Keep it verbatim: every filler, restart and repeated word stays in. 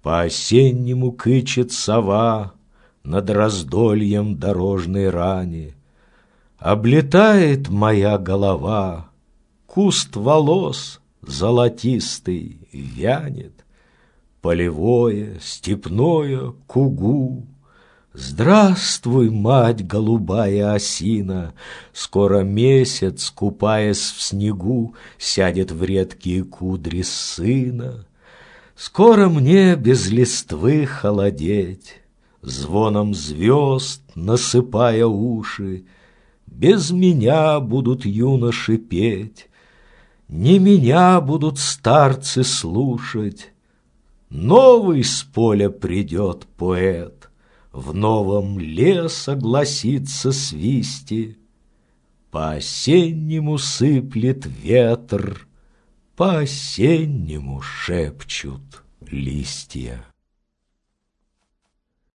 По-осеннему кычет сова над раздольем дорожной рани. Облетает моя голова, куст волос золотистый вянет, полевое, степное кугу. Здравствуй, мать голубая осина, скоро месяц, купаясь в снегу, сядет в редкие кудри сына. Скоро мне без листвы холодеть, звоном звезд насыпая уши, без меня будут юноши петь, не меня будут старцы слушать. Новый с поля придет поэт, в новом лес огласится свисти. По-осеннему сыплет ветер, по-осеннему шепчут листья.